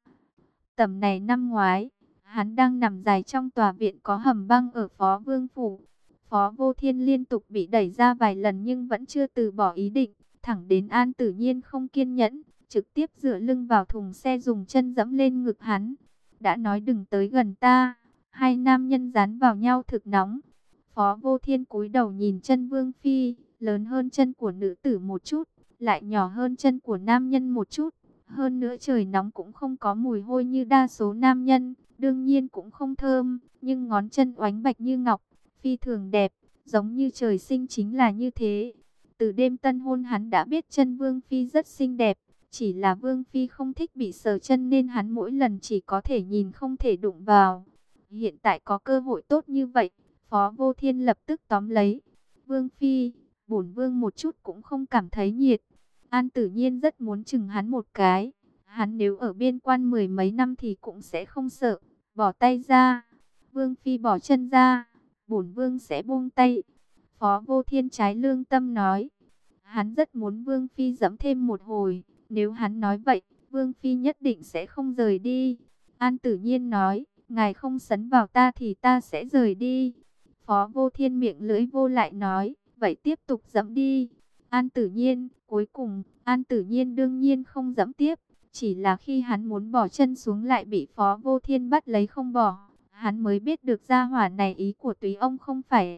Tầm này năm ngoái, hắn đang nằm dài trong tòa viện có hầm băng ở Phó Vương Phủ. Phó Vô Thiên liên tục bị đẩy ra vài lần nhưng vẫn chưa từ bỏ ý định. Thẳng đến An Tử Nhiên không kiên nhẫn, trực tiếp dựa lưng vào thùng xe dùng chân dẫm lên ngực hắn. Đã nói đừng tới gần ta. Hai nam nhân dán vào nhau thực nóng. Phó Vô Thiên cúi đầu nhìn chân Vương Phi, lớn hơn chân của nữ tử một chút, lại nhỏ hơn chân của nam nhân một chút. Hơn nữa trời nóng cũng không có mùi hôi như đa số nam nhân, đương nhiên cũng không thơm, nhưng ngón chân oánh bạch như ngọc, phi thường đẹp, giống như trời sinh chính là như thế. Từ đêm tân hôn hắn đã biết chân Vương Phi rất xinh đẹp, chỉ là Vương Phi không thích bị sờ chân nên hắn mỗi lần chỉ có thể nhìn không thể đụng vào. Hiện tại có cơ hội tốt như vậy, Phó Vô Thiên lập tức tóm lấy. Vương Phi, bổn Vương một chút cũng không cảm thấy nhiệt. An Tử Nhiên rất muốn chừng hắn một cái. Hắn nếu ở biên quan mười mấy năm thì cũng sẽ không sợ. Bỏ tay ra. Vương Phi bỏ chân ra. Bổn Vương sẽ buông tay. Phó Vô Thiên trái lương tâm nói. Hắn rất muốn Vương Phi giẫm thêm một hồi. Nếu hắn nói vậy, Vương Phi nhất định sẽ không rời đi. An Tử Nhiên nói. Ngài không sấn vào ta thì ta sẽ rời đi. Phó Vô Thiên miệng lưỡi vô lại nói. Vậy tiếp tục giẫm đi. An Tử Nhiên, cuối cùng, An Tử Nhiên đương nhiên không giẫm tiếp. Chỉ là khi hắn muốn bỏ chân xuống lại bị Phó Vô Thiên bắt lấy không bỏ. Hắn mới biết được gia hỏa này ý của Túy ông không phải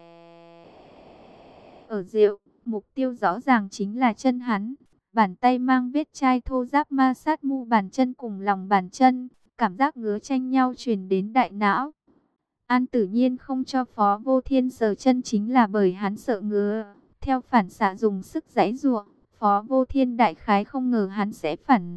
ở rượu. Mục tiêu rõ ràng chính là chân hắn. Bàn tay mang vết chai thô ráp ma sát mu bàn chân cùng lòng bàn chân. Cảm giác ngứa tranh nhau truyền đến đại não. An Tử Nhiên không cho Phó Vô Thiên sờ chân chính là bởi hắn sợ ngứa. Theo phản xạ dùng sức giãy giụa, Phó Vô Thiên đại khái không ngờ hắn sẽ phản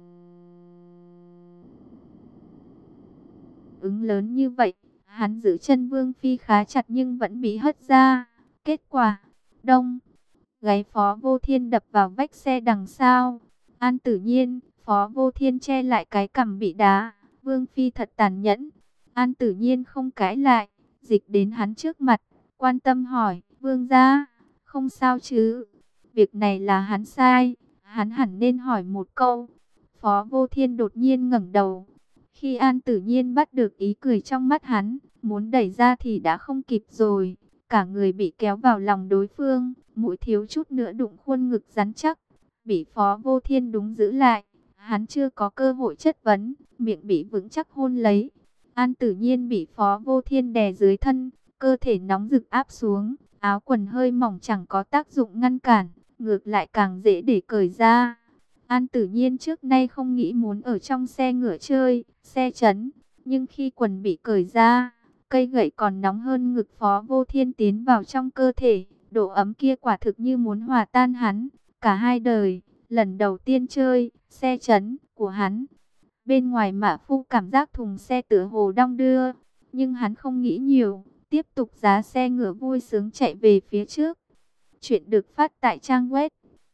ứng lớn như vậy. Hắn giữ chân Vương Phi khá chặt nhưng vẫn bị hất ra. Kết quả, đông, gáy Phó Vô Thiên đập vào vách xe đằng sau. An Tử Nhiên, Phó Vô Thiên che lại cái cằm bị đá. Vương Phi thật tàn nhẫn. An Tử Nhiên không cãi lại, dịch đến hắn trước mặt, quan tâm hỏi, Vương gia, không sao chứ? Việc này là hắn sai, hắn hẳn nên hỏi một câu. Phó Vô Thiên đột nhiên ngẩng đầu. Khi An Tử Nhiên bắt được ý cười trong mắt hắn, muốn đẩy ra thì đã không kịp rồi. Cả người bị kéo vào lòng đối phương, mũi thiếu chút nữa đụng khuôn ngực rắn chắc. Bị Phó Vô Thiên đúng giữ lại, hắn chưa có cơ hội chất vấn, miệng bị vững chắc hôn lấy. An Tử Nhiên bị Phó Vô Thiên đè dưới thân, cơ thể nóng rực áp xuống, áo quần hơi mỏng chẳng có tác dụng ngăn cản, ngược lại càng dễ để cởi ra. An Tử Nhiên trước nay không nghĩ muốn ở trong xe ngựa chơi, xe chấn, nhưng khi quần bị cởi ra, cây gậy còn nóng hơn ngực Phó Vô Thiên tiến vào trong cơ thể, độ ấm kia quả thực như muốn hòa tan hắn. Cả hai đời, lần đầu tiên chơi, xe chấn của hắn. Bên ngoài Mã Phu cảm giác thùng xe tựa hồ đong đưa, nhưng hắn không nghĩ nhiều, tiếp tục giá xe ngựa vui sướng chạy về phía trước. Chuyện được phát tại trang web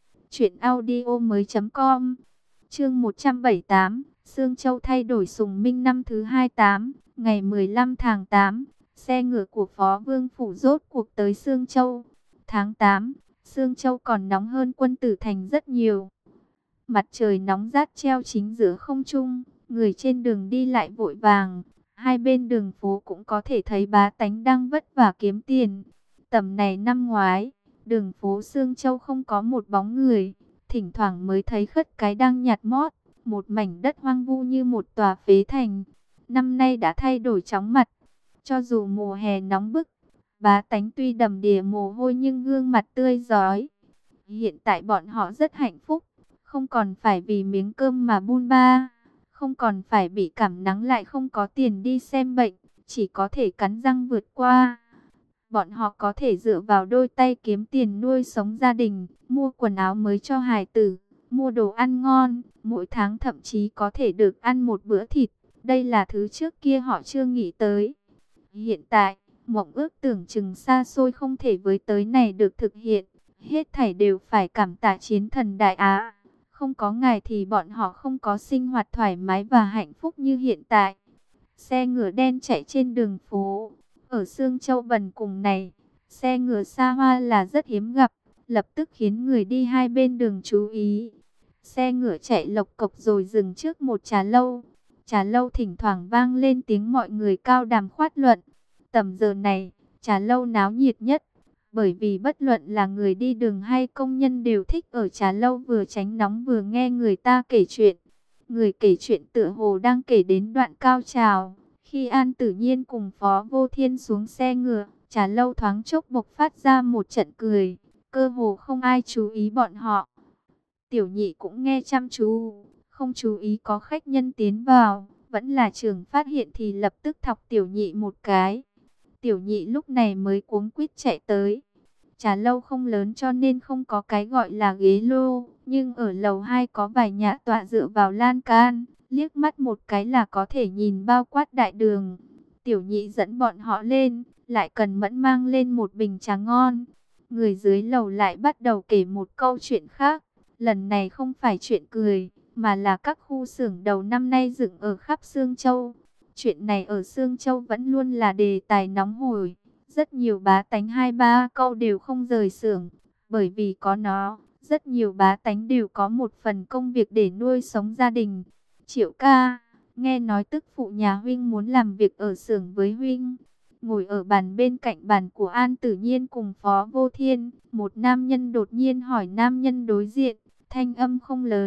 truyệnaudiomoi.com. Chương 178, Sương Châu thay đổi Sùng Minh năm thứ 28, ngày 15 tháng 8, xe ngựa của Phó Vương phủ rốt cuộc tới Sương Châu. Tháng 8, Sương Châu còn nóng hơn Quân Tử Thành rất nhiều. Mặt trời nóng rát treo chính giữa không trung, người trên đường đi lại vội vàng. Hai bên đường phố cũng có thể thấy bá tánh đang vất vả kiếm tiền. Tầm này năm ngoái, đường phố Sương Châu không có một bóng người. Thỉnh thoảng mới thấy khất cái đang nhặt mót, một mảnh đất hoang vu như một tòa phế thành. Năm nay đã thay đổi chóng mặt. Cho dù mùa hè nóng bức, bá tánh tuy đầm đìa mồ hôi nhưng gương mặt tươi rói. Hiện tại bọn họ rất hạnh phúc. Không còn phải vì miếng cơm mà bôn ba, không còn phải bị cảm nắng lại không có tiền đi xem bệnh, chỉ có thể cắn răng vượt qua. Bọn họ có thể dựa vào đôi tay kiếm tiền nuôi sống gia đình, mua quần áo mới cho hài tử, mua đồ ăn ngon, mỗi tháng thậm chí có thể được ăn một bữa thịt. Đây là thứ trước kia họ chưa nghĩ tới. Hiện tại, mộng ước tưởng chừng xa xôi không thể với tới này được thực hiện. Hết thảy đều phải cảm tạ chiến thần Đại Á. Không có ngài thì bọn họ không có sinh hoạt thoải mái và hạnh phúc như hiện tại. Xe ngựa đen chạy trên đường phố. Ở Sương Châu bần cùng này, xe ngựa xa hoa là rất hiếm gặp, lập tức khiến người đi hai bên đường chú ý. Xe ngựa chạy lộc cộc rồi dừng trước một trà lâu. Trà lâu thỉnh thoảng vang lên tiếng mọi người cao đàm khoát luận. Tầm giờ này, trà lâu náo nhiệt nhất. Bởi vì bất luận là người đi đường hay công nhân đều thích ở trà lâu vừa tránh nóng vừa nghe người ta kể chuyện. Người kể chuyện tựa hồ đang kể đến đoạn cao trào. Khi An Tử Nhiên cùng Phó Vô Thiên xuống xe ngựa, trà lâu thoáng chốc bộc phát ra một trận cười. Cơ hồ không ai chú ý bọn họ. Tiểu Nhị cũng nghe chăm chú, không chú ý có khách nhân tiến vào. Vẫn là trưởng phát hiện thì lập tức thọc Tiểu Nhị một cái. Tiểu Nhị lúc này mới cuống quýt chạy tới. Trà lâu không lớn cho nên không có cái gọi là ghế lô, nhưng ở lầu 2 có vài nhã tọa dựa vào lan can, liếc mắt một cái là có thể nhìn bao quát đại đường. Tiểu Nhị dẫn bọn họ lên, lại cần mẫn mang lên một bình trà ngon. Người dưới lầu lại bắt đầu kể một câu chuyện khác, lần này không phải chuyện cười, mà là các khu xưởng đầu năm nay dựng ở khắp Sương Châu. Chuyện này ở Sương Châu vẫn luôn là đề tài nóng hổi. Rất nhiều bá tánh hai ba câu đều không rời xưởng. Bởi vì có nó, rất nhiều bá tánh đều có một phần công việc để nuôi sống gia đình. Triệu ca, nghe nói tức phụ nhà huynh muốn làm việc ở xưởng với huynh. Ngồi ở bàn bên cạnh bàn của An Tử Nhiên cùng Phó Vô Thiên, một nam nhân đột nhiên hỏi nam nhân đối diện, thanh âm không lớn.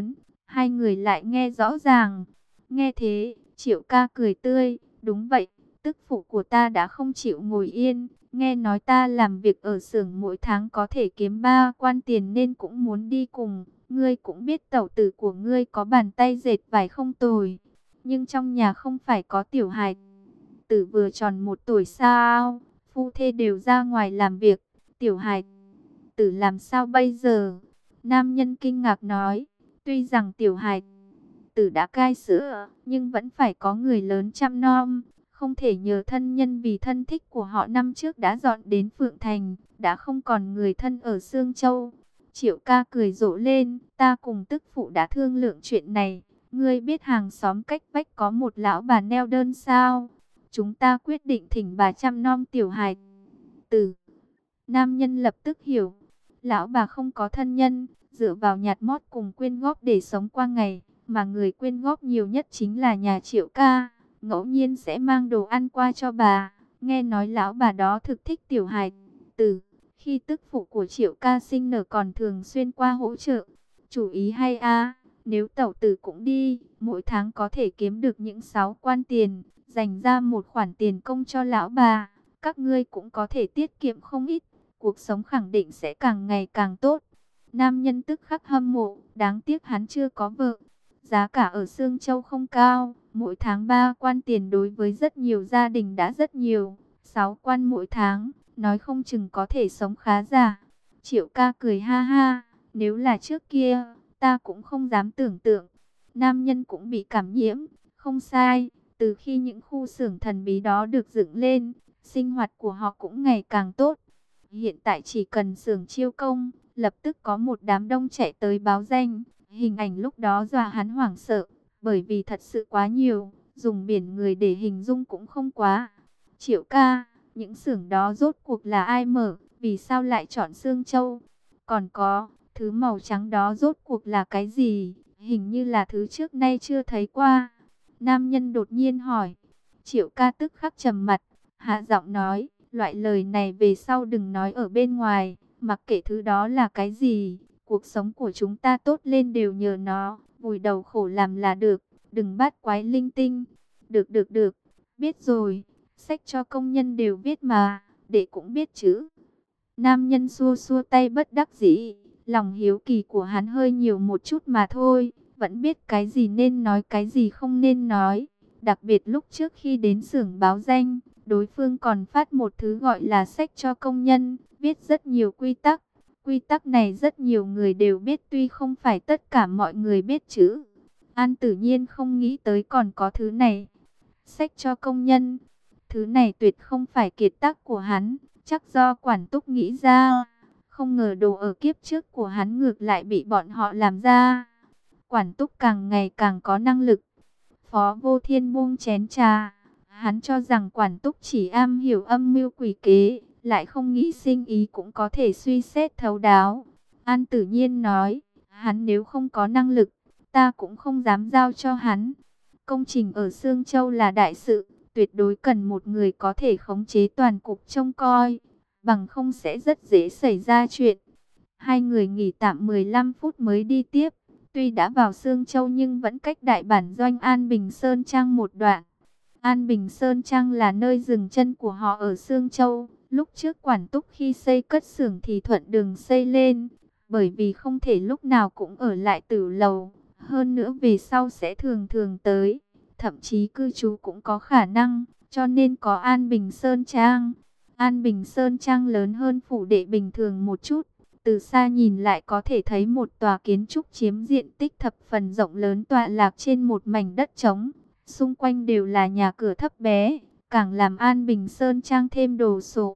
Hai người lại nghe rõ ràng. Nghe thế, Triệu ca cười tươi, đúng vậy, tức phụ của ta đã không chịu ngồi yên. Nghe nói ta làm việc ở xưởng mỗi tháng có thể kiếm 3 quan tiền nên cũng muốn đi cùng. Ngươi cũng biết tẩu tử của ngươi có bàn tay dệt vải không tồi. Nhưng trong nhà không phải có tiểu hài tử vừa tròn 1 tuổi sao? Phu thê đều ra ngoài làm việc, tiểu hài tử làm sao bây giờ? Nam nhân kinh ngạc nói, tuy rằng tiểu hài tử đã cai sữa, nhưng vẫn phải có người lớn chăm nom. Không thể nhờ thân nhân vì thân thích của họ năm trước đã dọn đến Phượng Thành, đã không còn người thân ở Sương Châu. Triệu ca cười rộ lên, ta cùng tức phụ đã thương lượng chuyện này. Ngươi biết hàng xóm cách vách có một lão bà neo đơn sao? Chúng ta quyết định thỉnh bà chăm nom tiểu hài tử. Nam nhân lập tức hiểu, lão bà không có thân nhân, dựa vào nhặt mót cùng quyên góp để sống qua ngày, mà người quyên góp nhiều nhất chính là nhà Triệu ca, ngẫu nhiên sẽ mang đồ ăn qua cho bà. Nghe nói lão bà đó thực thích tiểu hài tử, khi tức phụ của Triệu ca sinh nở còn thường xuyên qua hỗ trợ. Chủ ý hay a, nếu tẩu tử cũng đi, mỗi tháng có thể kiếm được những 6 quan tiền, dành ra một khoản tiền công cho lão bà, các ngươi cũng có thể tiết kiệm không ít, cuộc sống khẳng định sẽ càng ngày càng tốt. Nam nhân tức khắc hâm mộ, đáng tiếc hắn chưa có vợ. Giá cả ở Sương Châu không cao, mỗi tháng 3 quan tiền đối với rất nhiều gia đình đã rất nhiều. 6 quan mỗi tháng, nói không chừng có thể sống khá giả. Triệu ca cười ha ha, nếu là trước kia, ta cũng không dám tưởng tượng. Nam nhân cũng bị cảm nhiễm, không sai, từ khi những khu xưởng thần bí đó được dựng lên, sinh hoạt của họ cũng ngày càng tốt. Hiện tại chỉ cần xưởng chiêu công, lập tức có một đám đông chạy tới báo danh. Hình ảnh lúc đó dọa hắn hoảng sợ, bởi vì thật sự quá nhiều, dùng biển người để hình dung cũng không quá. Triệu ca, những xưởng đó rốt cuộc là ai mở, vì sao lại chọn Sương Châu? Còn có, thứ màu trắng đó rốt cuộc là cái gì? Hình như là thứ trước nay chưa thấy qua. Nam nhân đột nhiên hỏi. Triệu ca tức khắc trầm mặt, hạ giọng nói, loại lời này về sau đừng nói ở bên ngoài, mặc kệ thứ đó là cái gì, cuộc sống của chúng ta tốt lên đều nhờ nó, vùi đầu khổ làm là được, đừng bắt quái linh tinh. Được, biết rồi, sách cho công nhân đều viết mà, để cũng biết chứ. Nam nhân xua xua tay bất đắc dĩ, lòng hiếu kỳ của hắn hơi nhiều một chút mà thôi, vẫn biết cái gì nên nói cái gì không nên nói. Đặc biệt lúc trước khi đến xưởng báo danh, đối phương còn phát một thứ gọi là sách cho công nhân, viết rất nhiều quy tắc. Quy tắc này rất nhiều người đều biết tuy không phải tất cả mọi người biết chữ. An tự nhiên không nghĩ tới còn có thứ này. Sách cho công nhân, thứ này tuyệt không phải kiệt tác của hắn, chắc do Quản Túc nghĩ ra. Không ngờ đồ ở kiếp trước của hắn ngược lại bị bọn họ làm ra. Quản Túc càng ngày càng có năng lực. Phó Vô Thiên buông chén trà. Hắn cho rằng Quản Túc chỉ am hiểu âm mưu quỷ kế, lại không nghĩ sinh ý cũng có thể suy xét thấu đáo. An tự nhiên nói, hắn nếu không có năng lực, ta cũng không dám giao cho hắn. Công trình ở Sương Châu là đại sự, tuyệt đối cần một người có thể khống chế toàn cục trông coi, bằng không sẽ rất dễ xảy ra chuyện. Hai người nghỉ tạm 15 phút mới đi tiếp. Tuy đã vào Sương Châu nhưng vẫn cách đại bản doanh An Bình Sơn Trang một đoạn. An Bình Sơn Trang là nơi dừng chân của họ ở Sương Châu. Lúc trước Quản Túc khi xây cất xưởng thì thuận đường xây lên, bởi vì không thể lúc nào cũng ở lại Tử Lầu. Hơn nữa về sau sẽ thường thường tới, thậm chí cư trú cũng có khả năng, cho nên có An Bình Sơn Trang. An Bình Sơn Trang lớn hơn phủ đệ bình thường một chút. Từ xa nhìn lại có thể thấy một tòa kiến trúc chiếm diện tích thập phần rộng lớn tọa lạc trên một mảnh đất trống. Xung quanh đều là nhà cửa thấp bé, càng làm An Bình Sơn Trang thêm đồ sộ.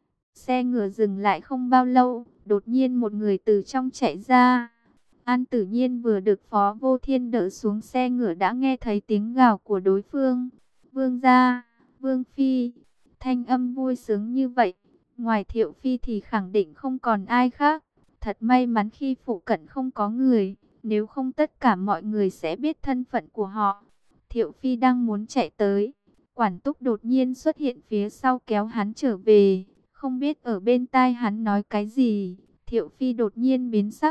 Xe ngựa dừng lại không bao lâu, đột nhiên một người từ trong chạy ra. An Tử Nhiên vừa được Phó Vô Thiên đỡ xuống xe ngựa đã nghe thấy tiếng gào của đối phương. Vương gia, Vương Phi, thanh âm vui sướng như vậy. Ngoài Thiệu Phi thì khẳng định không còn ai khác. Thật may mắn khi phụ cận không có người, nếu không tất cả mọi người sẽ biết thân phận của họ. Thiệu Phi đang muốn chạy tới, Quản Túc đột nhiên xuất hiện phía sau kéo hắn trở về. Không biết ở bên tai hắn nói cái gì, Thiệu Phi đột nhiên biến sắc,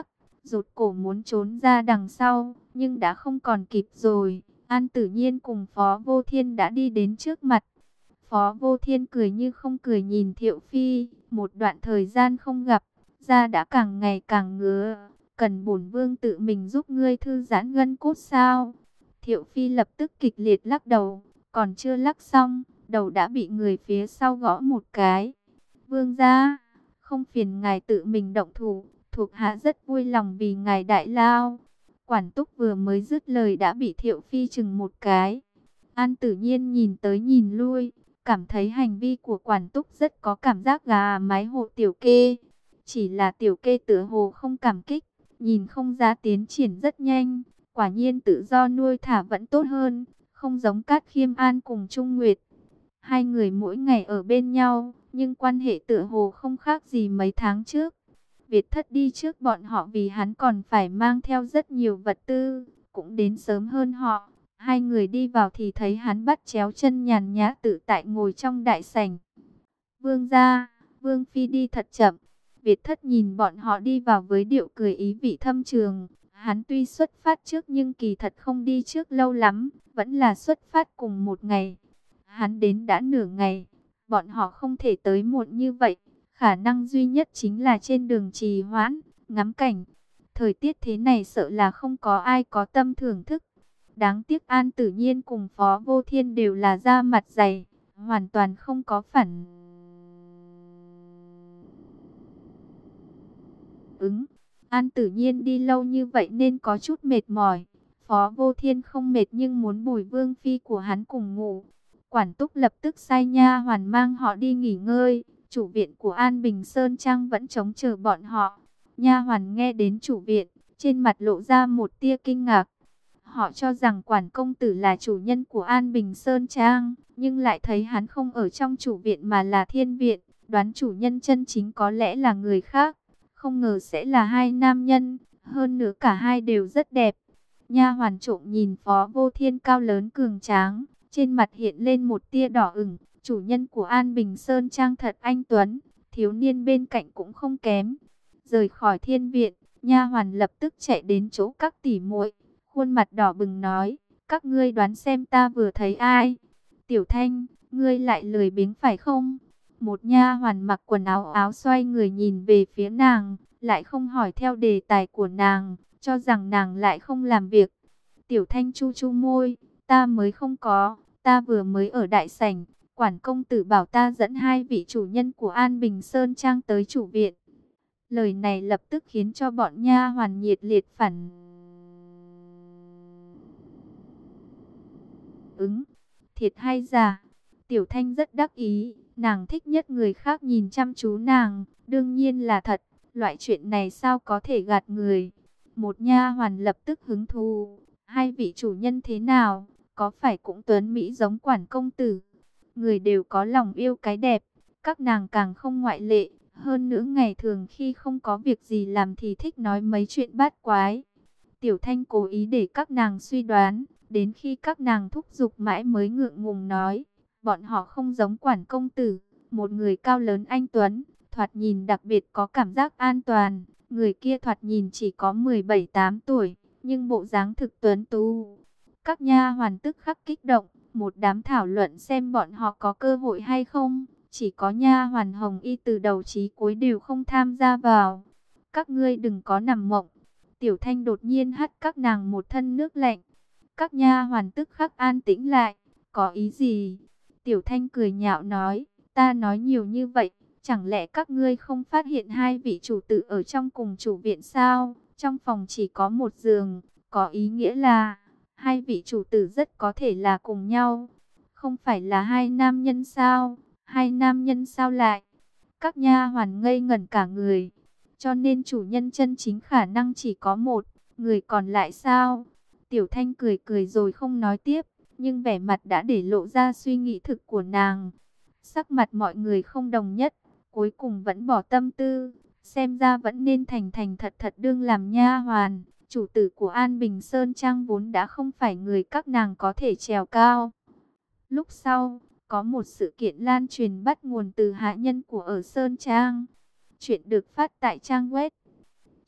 rụt cổ muốn trốn ra đằng sau, nhưng đã không còn kịp rồi. An Tử Nhiên cùng Phó Vô Thiên đã đi đến trước mặt. Phó Vô Thiên cười như không cười nhìn Thiệu Phi, một đoạn thời gian không gặp, da đã càng ngày càng ngứa, cần bổn vương tự mình giúp ngươi thư giãn gân cốt sao? Thiệu Phi lập tức kịch liệt lắc đầu, còn chưa lắc xong, đầu đã bị người phía sau gõ một cái. Vương gia, không phiền ngài tự mình động thủ, thuộc hạ rất vui lòng vì ngài đại lao. Quản Túc vừa mới dứt lời đã bị Thiệu Phi chừng một cái. An Tử Nhiên nhìn tới nhìn lui, cảm thấy hành vi của Quản Túc rất có cảm giác gà mái hộ tiểu kê. Chỉ là tiểu kê tựa hồ không cảm kích, nhìn không ra tiến triển rất nhanh. Quả nhiên tự do nuôi thả vẫn tốt hơn, không giống Cát Khiêm An cùng Trung Nguyệt. Hai người mỗi ngày ở bên nhau, nhưng quan hệ tựa hồ không khác gì mấy tháng trước. Việt Thất đi trước bọn họ vì hắn còn phải mang theo rất nhiều vật tư, cũng đến sớm hơn họ. Hai người đi vào thì thấy hắn bắt chéo chân nhàn nhã tự tại ngồi trong đại sảnh. Vương gia, Vương Phi đi thật chậm. Việt Thất nhìn bọn họ đi vào với điệu cười ý vị thâm trường. Hắn tuy xuất phát trước nhưng kỳ thật không đi trước lâu lắm, vẫn là xuất phát cùng một ngày. Hắn đến đã nửa ngày, bọn họ không thể tới muộn như vậy. Khả năng duy nhất chính là trên đường trì hoãn, ngắm cảnh. Thời tiết thế này sợ là không có ai có tâm thưởng thức. Đáng tiếc An Tử Nhiên cùng Phó Vô Thiên đều là da mặt dày, hoàn toàn không có phản ứng. An Tử Nhiên đi lâu như vậy nên có chút mệt mỏi. Phó Vô Thiên không mệt nhưng muốn bồi Vương Phi của hắn cùng ngủ. Quản Túc lập tức sai nha hoàn mang họ đi nghỉ ngơi. Chủ viện của An Bình Sơn Trang vẫn trống chờ bọn họ. Nha hoàn nghe đến chủ viện, trên mặt lộ ra một tia kinh ngạc. Họ cho rằng Quản công tử là chủ nhân của An Bình Sơn Trang, nhưng lại thấy hắn không ở trong chủ viện mà là thiên viện, đoán chủ nhân chân chính có lẽ là người khác. Không ngờ sẽ là hai nam nhân, hơn nữa cả hai đều rất đẹp. Nha hoàn trộm nhìn Phó Vô Thiên cao lớn cường tráng, trên mặt hiện lên một tia đỏ ửng. Chủ nhân của An Bình Sơn Trang thật anh tuấn, thiếu niên bên cạnh cũng không kém. Rời khỏi thiên viện, nha hoàn lập tức chạy đến chỗ các tỷ muội, khuôn mặt đỏ bừng nói: các ngươi đoán xem ta vừa thấy ai? Tiểu Thanh, ngươi lại lười biếng phải không? Một nha hoàn mặc quần áo áo xoay người nhìn về phía nàng, lại không hỏi theo đề tài của nàng, cho rằng nàng lại không làm việc. Tiểu Thanh chu chu môi, ta mới không có, ta vừa mới ở đại sảnh, Quản công tử bảo ta dẫn hai vị chủ nhân của An Bình Sơn Trang tới chủ viện. Lời này lập tức khiến cho bọn nha hoàn nhiệt liệt phản ứng. Thiệt hay giả? Tiểu Thanh rất đắc ý, nàng thích nhất người khác nhìn chăm chú nàng, đương nhiên là thật, loại chuyện này sao có thể gạt người. Một nha hoàn lập tức hứng thú, hai vị chủ nhân thế nào, có phải cũng tuấn mỹ giống Quản công tử? Người đều có lòng yêu cái đẹp, các nàng càng không ngoại lệ. Hơn nữa ngày thường khi không có việc gì làm thì thích nói mấy chuyện bát quái. Tiểu Thanh cố ý để các nàng suy đoán, đến khi các nàng thúc giục mãi mới ngượng ngùng nói: bọn họ không giống Quản công tử, một người cao lớn anh tuấn, thoạt nhìn đặc biệt có cảm giác an toàn. Người kia thoạt nhìn chỉ có 17-8 tuổi, nhưng bộ dáng thực tuấn tú. Các nha hoàn tức khắc kích động, một đám thảo luận xem bọn họ có cơ hội hay không. Chỉ có nha hoàn Hồng Y từ đầu chí cuối đều không tham gia vào. Các ngươi đừng có nằm mộng. Tiểu Thanh đột nhiên hắt các nàng một thân nước lạnh. Các nha hoàn tức khắc an tĩnh lại. Có ý gì? Tiểu Thanh cười nhạo nói, ta nói nhiều như vậy, chẳng lẽ các ngươi không phát hiện hai vị chủ tử ở trong cùng chủ viện sao? Trong phòng chỉ có một giường, có ý nghĩa là hai vị chủ tử rất có thể là cùng nhau. Không phải là hai nam nhân sao? Hai nam nhân sao lại? Các nha hoàn ngây ngẩn cả người. Cho nên chủ nhân chân chính khả năng chỉ có một, người còn lại sao? Tiểu Thanh cười cười rồi không nói tiếp, nhưng vẻ mặt đã để lộ ra suy nghĩ thực của nàng. Sắc mặt mọi người không đồng nhất, cuối cùng vẫn bỏ tâm tư, xem ra vẫn nên thành thành thật thật đương làm nha hoàn. Chủ tử của An Bình Sơn Trang vốn đã không phải người các nàng có thể trèo cao. Lúc sau, có một sự kiện lan truyền bắt nguồn từ hạ nhân của ở Sơn Trang. Chuyện được phát tại trang web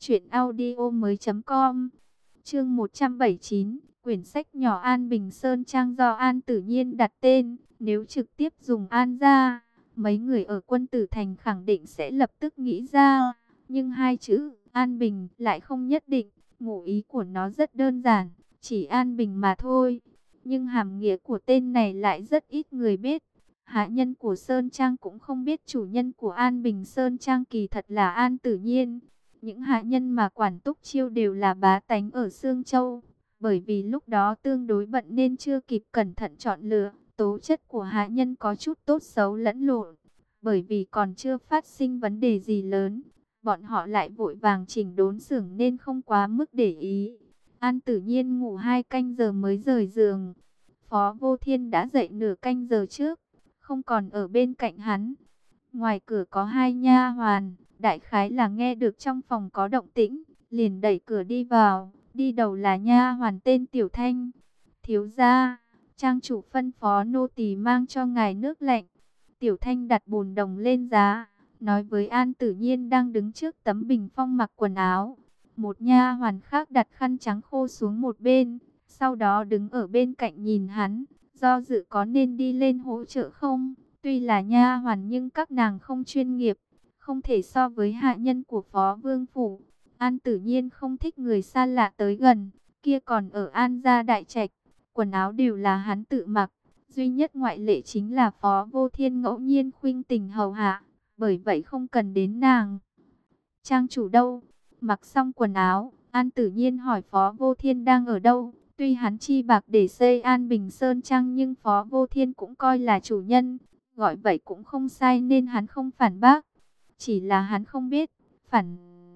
Chuyện audio mới.com. Chương 179, quyển sách nhỏ An Bình Sơn Trang do An Tử Nhiên đặt tên. Nếu trực tiếp dùng An ra, mấy người ở Quân Tử Thành khẳng định sẽ lập tức nghĩ ra. Nhưng hai chữ An Bình lại không nhất định. Ngụ ý của nó rất đơn giản, chỉ an bình mà thôi. Nhưng hàm nghĩa của tên này lại rất ít người biết. Hạ nhân của Sơn Trang cũng không biết chủ nhân của An Bình Sơn Trang kỳ thật là An Tử Nhiên. Những hạ nhân mà Quản Túc chiêu đều là bá tánh ở Sương Châu. Bởi vì lúc đó tương đối bận nên chưa kịp cẩn thận chọn lựa. Tố chất của hạ nhân có chút tốt xấu lẫn lộn. Bởi vì còn chưa phát sinh vấn đề gì lớn, bọn họ lại vội vàng chỉnh đốn xưởng nên không quá mức để ý. An Tử Nhiên ngủ 2 canh giờ mới rời giường. Phó Vô Thiên đã dậy nửa canh giờ trước, không còn ở bên cạnh hắn. Ngoài cửa có 2 nha hoàn, đại khái là nghe được trong phòng có động tĩnh, liền đẩy cửa đi vào. Đi đầu là nha hoàn tên Tiểu Thanh. Thiếu gia, trang chủ phân phó nô tỳ mang cho ngài nước lạnh. Tiểu Thanh đặt bồn đồng lên giá, nói với An Tử Nhiên đang đứng trước tấm bình phong mặc quần áo. Một nha hoàn khác đặt khăn trắng khô xuống một bên, sau đó đứng ở bên cạnh nhìn hắn, do dự có nên đi lên hỗ trợ không. Tuy là nha hoàn nhưng các nàng không chuyên nghiệp, không thể so với hạ nhân của Phó Vương Phủ. An Tử Nhiên không thích người xa lạ tới gần, kia còn ở An gia đại trạch, quần áo đều là hắn tự mặc. Duy nhất ngoại lệ chính là Phó Vô Thiên ngẫu nhiên khuynh tình hầu hạ, bởi vậy không cần đến nàng. Trang chủ đâu? Mặc xong quần áo, An Tử Nhiên hỏi Phó Vô Thiên đang ở đâu. Tuy hắn chi bạc để xây An Bình Sơn Trang nhưng Phó Vô Thiên cũng coi là chủ nhân, gọi vậy cũng không sai nên hắn không phản bác. Chỉ là hắn không biết, phản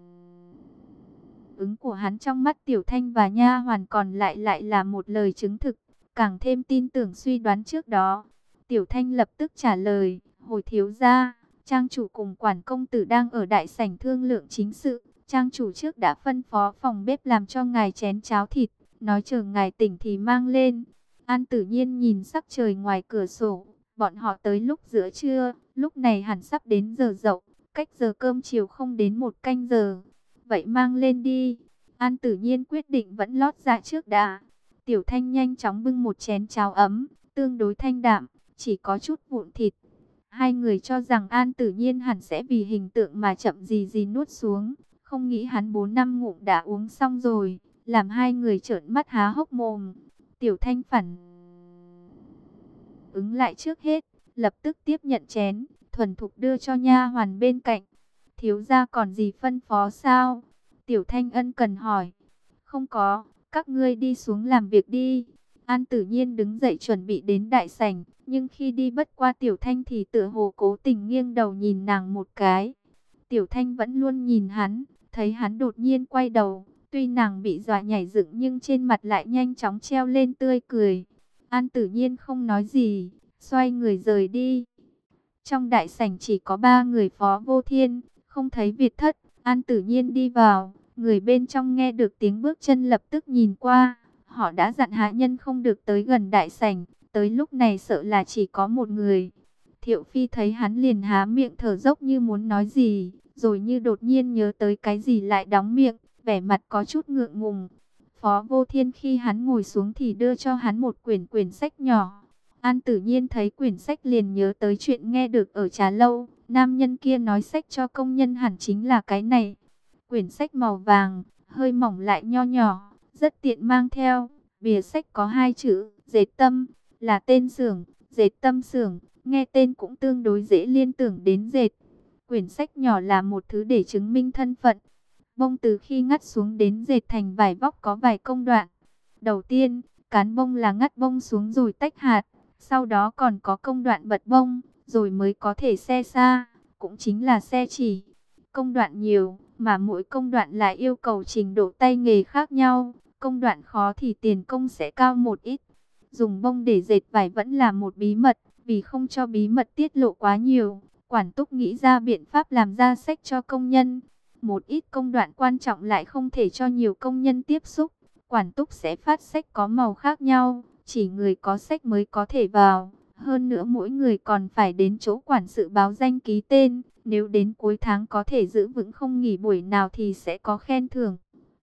ứng của hắn trong mắt Tiểu Thanh và nha hoàn còn lại là một lời chứng thực, càng thêm tin tưởng suy đoán trước đó. Tiểu Thanh lập tức trả lời, hồi thiếu gia, trang chủ cùng quản công tử đang ở đại sảnh thương lượng chính sự. Trang chủ trước đã phân phó phòng bếp làm cho ngài chén cháo thịt, nói chờ ngài tỉnh thì mang lên. An Tử Nhiên nhìn sắc trời ngoài cửa sổ, bọn họ tới lúc giữa trưa, lúc này hẳn sắp đến giờ dậu, cách giờ cơm chiều không đến 1 canh giờ. Vậy mang lên đi. An Tử Nhiên quyết định vẫn lót dạ trước đã. Tiểu Thanh nhanh chóng bưng một chén cháo ấm, tương đối thanh đạm, chỉ có chút vụn thịt. Hai người cho rằng An Tử Nhiên hẳn sẽ vì hình tượng mà chậm gì nuốt xuống. Không nghĩ hắn 4-5 ngụm đã uống xong rồi, làm hai người trợn mắt há hốc mồm. Tiểu Thanh phản ứng lại trước hết, lập tức tiếp nhận chén, thuần thục đưa cho nha hoàn bên cạnh. Thiếu gia còn gì phân phó sao? Tiểu Thanh ân cần hỏi. Không có, các ngươi đi xuống làm việc đi. An Tử Nhiên đứng dậy chuẩn bị đến đại sảnh, nhưng khi đi bất qua Tiểu Thanh thì tựa hồ cố tình nghiêng đầu nhìn nàng một cái. Tiểu Thanh vẫn luôn nhìn hắn, thấy hắn đột nhiên quay đầu, tuy nàng bị dọa nhảy dựng nhưng trên mặt lại nhanh chóng treo lên tươi cười. An Tử Nhiên không nói gì, xoay người rời đi. Trong đại sảnh chỉ có 3 người Phó Vô Thiên, không thấy Việt Thất. An Tử Nhiên đi vào, người bên trong nghe được tiếng bước chân lập tức nhìn qua. Họ đã dặn hạ nhân không được tới gần đại sảnh, tới lúc này sợ là chỉ có một người. Thiệu Phi thấy hắn liền há miệng thở dốc như muốn nói gì, rồi như đột nhiên nhớ tới cái gì lại đóng miệng, vẻ mặt có chút ngượng ngùng. Phó Vô Thiên khi hắn ngồi xuống thì đưa cho hắn một quyển sách nhỏ. An Tử Nhiên thấy quyển sách liền nhớ tới chuyện nghe được ở trà lâu. Nam nhân kia nói sách cho công nhân hẳn chính là cái này. Quyển sách màu vàng, hơi mỏng lại nho nhỏ, rất tiện mang theo. Bìa sách có 2 chữ, dệt tâm, là tên xưởng, dệt tâm xưởng. Nghe tên cũng tương đối dễ liên tưởng đến dệt. Quyển sách nhỏ là một thứ để chứng minh thân phận. Bông từ khi ngắt xuống đến dệt thành vải vóc có vài công đoạn. Đầu tiên, cán bông là ngắt bông xuống rồi tách hạt. Sau đó còn có công đoạn bật bông, rồi mới có thể xe xa, cũng chính là xe chỉ. Công đoạn nhiều, mà mỗi công đoạn lại yêu cầu trình độ tay nghề khác nhau. Công đoạn khó thì tiền công sẽ cao một ít. Dùng bông để dệt vải vẫn là một bí mật, vì không cho bí mật tiết lộ quá nhiều. Quản Túc nghĩ ra biện pháp làm ra sách cho công nhân. Một ít công đoạn quan trọng lại không thể cho nhiều công nhân tiếp xúc. Quản Túc sẽ phát sách có màu khác nhau, chỉ người có sách mới có thể vào. Hơn nữa mỗi người còn phải đến chỗ quản sự báo danh ký tên. Nếu đến cuối tháng có thể giữ vững không nghỉ buổi nào thì sẽ có khen thưởng.